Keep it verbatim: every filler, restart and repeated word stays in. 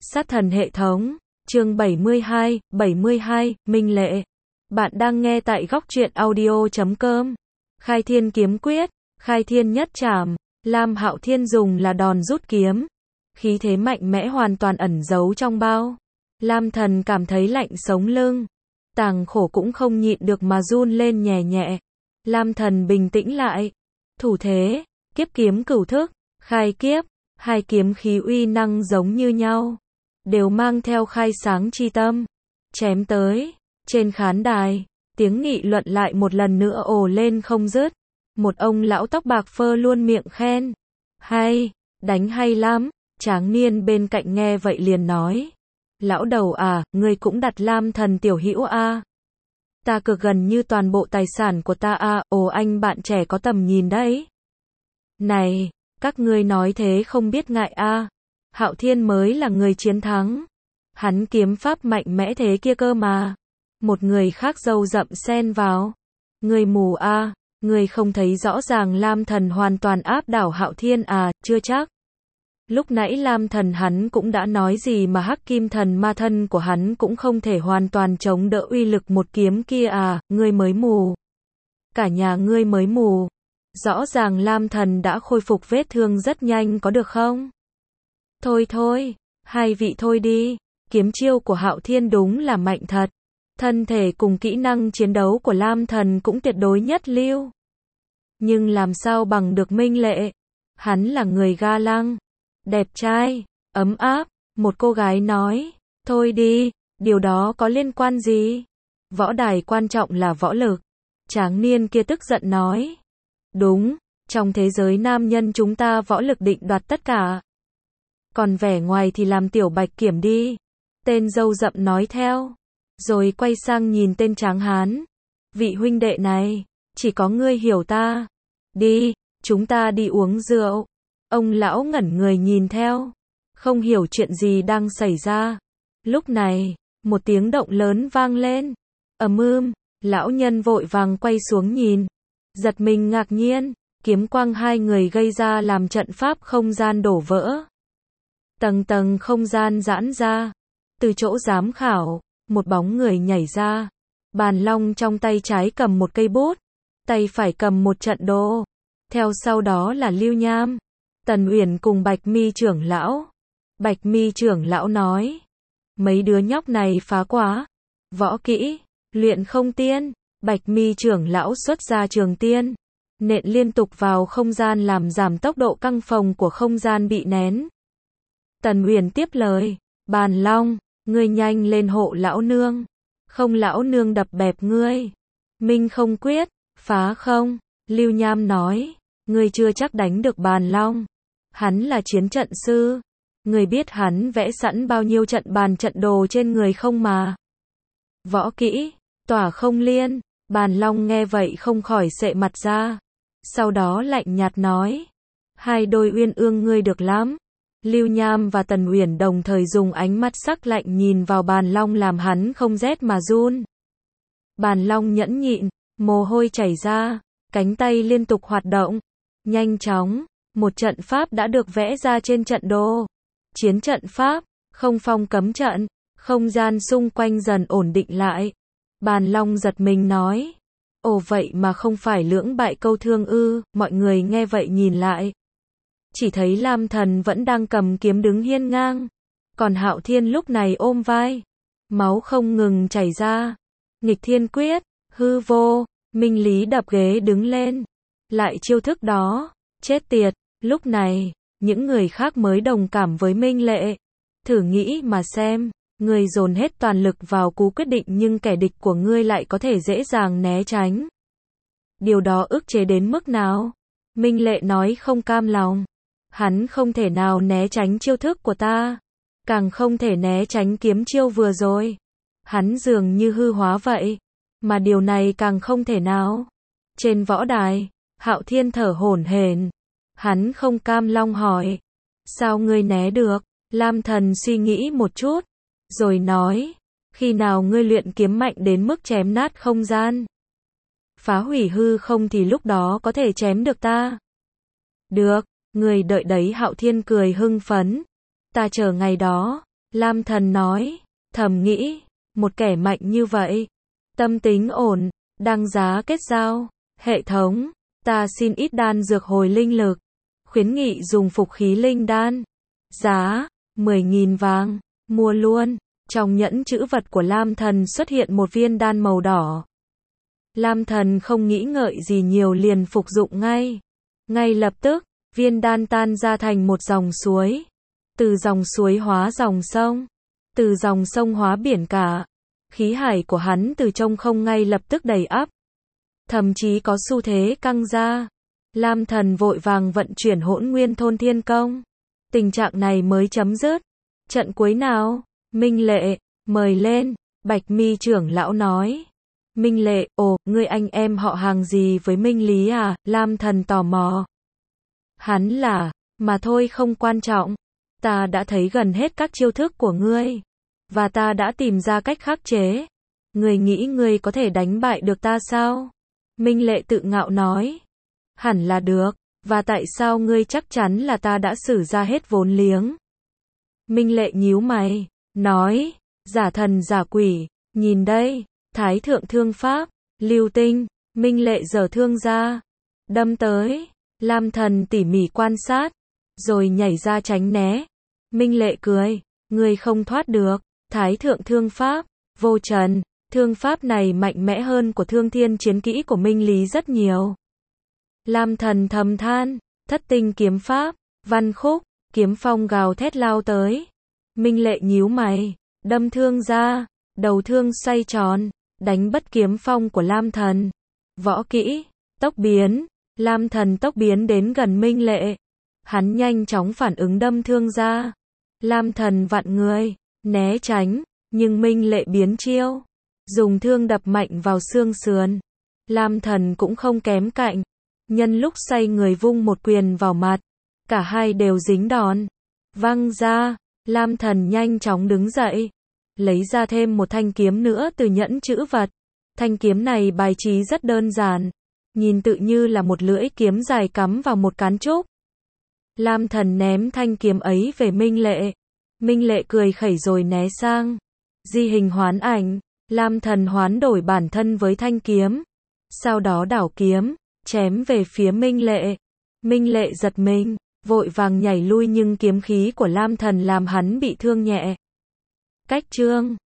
Sát thần hệ thống, chương bảy mươi hai, bảy mươi hai, Minh Lệ. Bạn đang nghe tại góc truyện audio chấm com. Khai thiên kiếm quyết, khai thiên nhất trảm, Lam Hạo Thiên dùng là đòn rút kiếm. Khí thế mạnh mẽ hoàn toàn ẩn giấu trong bao. Lam Thần cảm thấy lạnh sống lưng. Tàng khổ cũng không nhịn được mà run lên nhẹ nhẹ. Lam Thần bình tĩnh lại. Thủ thế, kiếp kiếm cửu thức, khai kiếp, hai kiếm khí uy năng giống như nhau. Đều mang theo khai sáng chi tâm. Chém tới, trên khán đài, tiếng nghị luận lại một lần nữa ồ lên không dứt. Một ông lão tóc bạc phơ luôn miệng khen. Hay, đánh hay lắm, tráng niên bên cạnh nghe vậy liền nói. Lão đầu à, ngươi cũng đặt Lam Thần tiểu hữu a. Ta cực gần như toàn bộ tài sản của ta a, ồ anh bạn trẻ có tầm nhìn đấy. Này, các ngươi nói thế không biết ngại a. Hạo Thiên mới là người chiến thắng. Hắn kiếm pháp mạnh mẽ thế kia cơ mà. Một người khác râu rậm xen vào. Người mù a, người không thấy rõ ràng Lam Thần hoàn toàn áp đảo Hạo Thiên à, chưa chắc. Lúc nãy Lam Thần hắn cũng đã nói gì mà Hắc Kim Thần ma thân của hắn cũng không thể hoàn toàn chống đỡ uy lực một kiếm kia à, ngươi mới mù. Cả nhà ngươi mới mù. Rõ ràng Lam Thần đã khôi phục vết thương rất nhanh có được không? Thôi thôi, hai vị thôi đi, kiếm chiêu của Hạo Thiên đúng là mạnh thật. Thân thể cùng kỹ năng chiến đấu của Lam Thần cũng tuyệt đối nhất lưu. Nhưng làm sao bằng được Minh Lệ? Hắn là người ga lăng, đẹp trai, ấm áp, một cô gái nói, thôi đi, điều đó có liên quan gì? Võ đài quan trọng là võ lực. Tráng niên kia tức giận nói. Đúng, trong thế giới nam nhân chúng ta võ lực định đoạt tất cả. Còn vẻ ngoài thì làm tiểu bạch kiểm đi. Tên râu rậm nói theo. Rồi quay sang nhìn tên tráng hán. Vị huynh đệ này, chỉ có ngươi hiểu ta. Đi, chúng ta đi uống rượu. Ông lão ngẩn người nhìn theo. Không hiểu chuyện gì đang xảy ra. Lúc này, một tiếng động lớn vang lên. Ầm ưm, lão nhân vội vàng quay xuống nhìn. Giật mình ngạc nhiên, kiếm quang hai người gây ra làm trận pháp không gian đổ vỡ. Tầng tầng không gian giãn ra. Từ chỗ giám khảo, một bóng người nhảy ra. Bàn long trong tay trái cầm một cây bút, tay phải cầm một trận đồ. Theo sau đó là Lưu Nham, Tần Uyển cùng Bạch Mi trưởng lão. Bạch Mi trưởng lão nói, mấy đứa nhóc này phá quá. Võ kỹ, luyện không tiên. Bạch Mi trưởng lão xuất ra trường tiên, nện liên tục vào không gian làm giảm tốc độ căng phồng của không gian bị nén. Tần Uyển tiếp lời, Bàn Long, ngươi nhanh lên hộ lão nương, không lão nương đập bẹp ngươi. Minh không quyết, phá không? Lưu Nham nói, ngươi chưa chắc đánh được Bàn Long. Hắn là chiến trận sư, ngươi biết hắn vẽ sẵn bao nhiêu trận bàn trận đồ trên người không mà. Võ kỹ, tỏa không liên. Bàn Long nghe vậy không khỏi sệ mặt ra. Sau đó lạnh nhạt nói, hai đôi uyên ương ngươi được lắm. Lưu Nham và Tần Uyển đồng thời dùng ánh mắt sắc lạnh nhìn vào Bàn Long làm hắn không rét mà run. Bàn Long nhẫn nhịn, mồ hôi chảy ra, cánh tay liên tục hoạt động. Nhanh chóng, một trận pháp đã được vẽ ra trên trận đồ. Chiến trận pháp, không phong cấm trận, không gian xung quanh dần ổn định lại. Bàn Long giật mình nói, ồ vậy mà không phải lưỡng bại câu thương ư? Mọi người nghe vậy nhìn lại. Chỉ thấy Lam Thần vẫn đang cầm kiếm đứng hiên ngang. Còn Hạo Thiên lúc này ôm vai. Máu không ngừng chảy ra. Nghịch thiên quyết, hư vô, Minh Lý đập ghế đứng lên. Lại chiêu thức đó, chết tiệt. Lúc này, những người khác mới đồng cảm với Minh Lệ. Thử nghĩ mà xem. Ngươi dồn hết toàn lực vào cú quyết định nhưng kẻ địch của ngươi lại có thể dễ dàng né tránh. Điều đó ức chế đến mức nào? Minh Lệ nói không cam lòng. Hắn không thể nào né tránh chiêu thức của ta. Càng không thể né tránh kiếm chiêu vừa rồi. Hắn dường như hư hóa vậy. Mà điều này càng không thể nào. Trên võ đài, Hạo Thiên thở hổn hển. Hắn không cam lòng hỏi. Sao ngươi né được? Lam Thần suy nghĩ một chút. Rồi nói, khi nào ngươi luyện kiếm mạnh đến mức chém nát không gian, phá hủy hư không thì lúc đó có thể chém được ta. Được, ngươi đợi đấy. Hạo Thiên cười hưng phấn. Ta chờ ngày đó. Lam Thần nói, thầm nghĩ, một kẻ mạnh như vậy, tâm tính ổn, đăng giá kết giao, hệ thống, ta xin ít đan dược hồi linh lực, khuyến nghị dùng phục khí linh đan, giá, mười nghìn vàng, mua luôn, trong nhẫn trữ vật của Lam Thần xuất hiện một viên đan màu đỏ. Lam Thần không nghĩ ngợi gì nhiều liền phục dụng ngay, ngay lập tức, viên đan tan ra thành một dòng suối, từ dòng suối hóa dòng sông, từ dòng sông hóa biển cả, khí hải của hắn từ trong không ngay lập tức đầy ắp, thậm chí có xu thế căng ra. Lam Thần vội vàng vận chuyển Hỗn Nguyên Thôn Thiên Công, tình trạng này mới chấm dứt. Trận cuối nào? Minh Lệ, mời lên, Bạch Mi trưởng lão nói. Minh Lệ, ồ, ngươi anh em họ hàng gì với Minh Lý à? Lam Thần tò mò. Hắn là, mà thôi không quan trọng. Ta đã thấy gần hết các chiêu thức của ngươi, và ta đã tìm ra cách khắc chế. Ngươi nghĩ ngươi có thể đánh bại được ta sao? Minh Lệ tự ngạo nói. Hẳn là được, và tại sao ngươi chắc chắn là ta đã sử ra hết vốn liếng? Minh Lệ nhíu mày, nói, giả thần giả quỷ, nhìn đây, Thái thượng thương pháp, lưu tinh, Minh Lệ giở thương ra, đâm tới, Lam Thần tỉ mỉ quan sát, rồi nhảy ra tránh né. Minh Lệ cười, ngươi không thoát được, Thái thượng thương pháp, vô trần, thương pháp này mạnh mẽ hơn của thương thiên chiến kỹ của Minh Lý rất nhiều. Lam Thần thầm than, thất tinh kiếm pháp, văn khúc, kiếm phong gào thét lao tới. Minh Lệ nhíu mày, đâm thương ra, đầu thương xoay tròn, đánh bất kiếm phong của Lam Thần. Võ kỹ, tốc biến, Lam Thần tốc biến đến gần Minh Lệ. Hắn nhanh chóng phản ứng đâm thương ra. Lam Thần vặn người, né tránh, nhưng Minh Lệ biến chiêu, dùng thương đập mạnh vào xương sườn. Lam Thần cũng không kém cạnh, nhân lúc xoay người vung một quyền vào mặt, cả hai đều dính đòn. Văng ra, Lam Thần nhanh chóng đứng dậy, lấy ra thêm một thanh kiếm nữa từ nhẫn trữ vật. Thanh kiếm này bài trí rất đơn giản, nhìn tự như là một lưỡi kiếm dài cắm vào một cán trúc. Lam Thần ném thanh kiếm ấy về Minh Lệ. Minh Lệ cười khẩy rồi né sang. Di hình hoán ảnh, Lam Thần hoán đổi bản thân với thanh kiếm, sau đó đảo kiếm, chém về phía Minh Lệ. Minh Lệ giật mình, vội vàng nhảy lui nhưng kiếm khí của Lam Thần làm hắn bị thương nhẹ. Cách chương